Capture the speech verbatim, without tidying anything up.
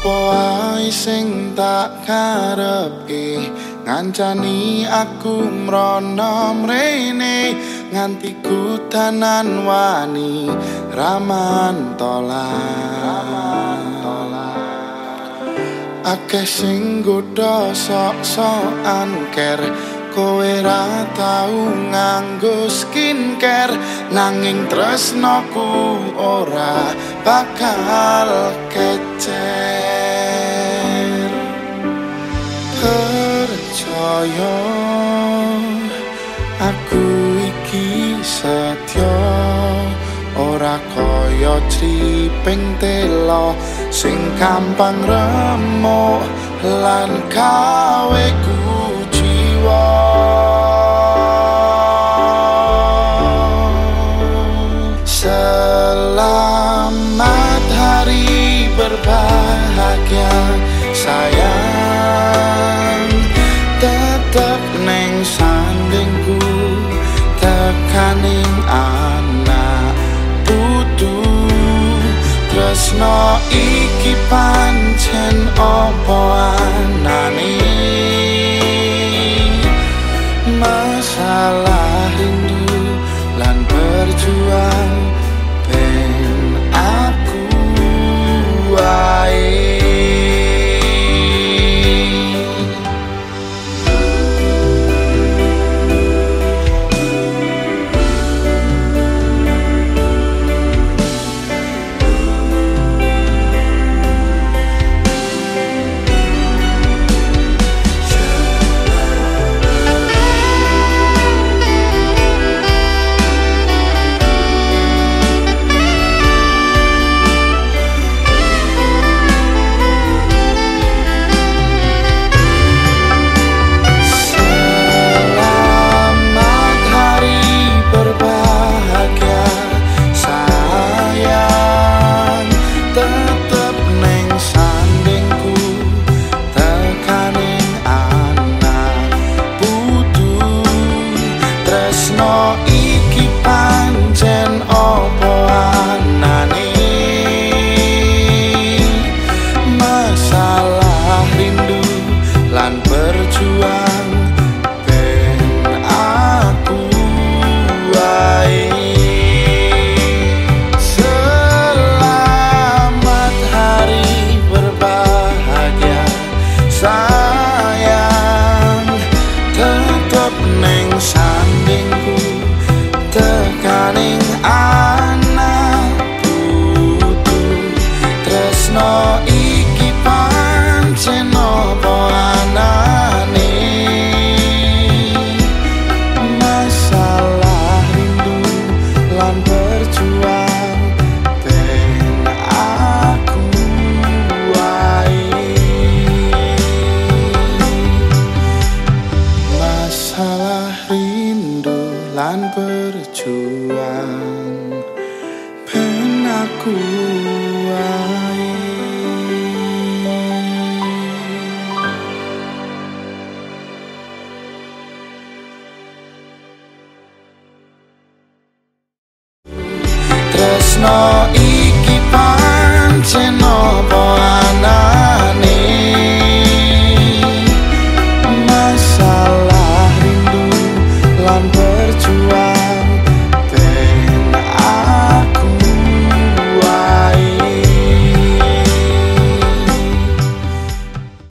Apa ae sing tak karepi ngancani aku mrono mrene nganti kutanan wani ramantolan akeh sing godha sok-sokan ker kowe ra tau nganggo skincare nanging tresnoku ora bakal kecer percaya aku iki setya ora kaya criping telo sing gampang remuk lan gawe kuciwa selamat hari berbahagia sayang tetep neng sandingku tekaning anak putu tresno iki pancen opo anane masalah rindu lan berjuang ben aku wae. Tresno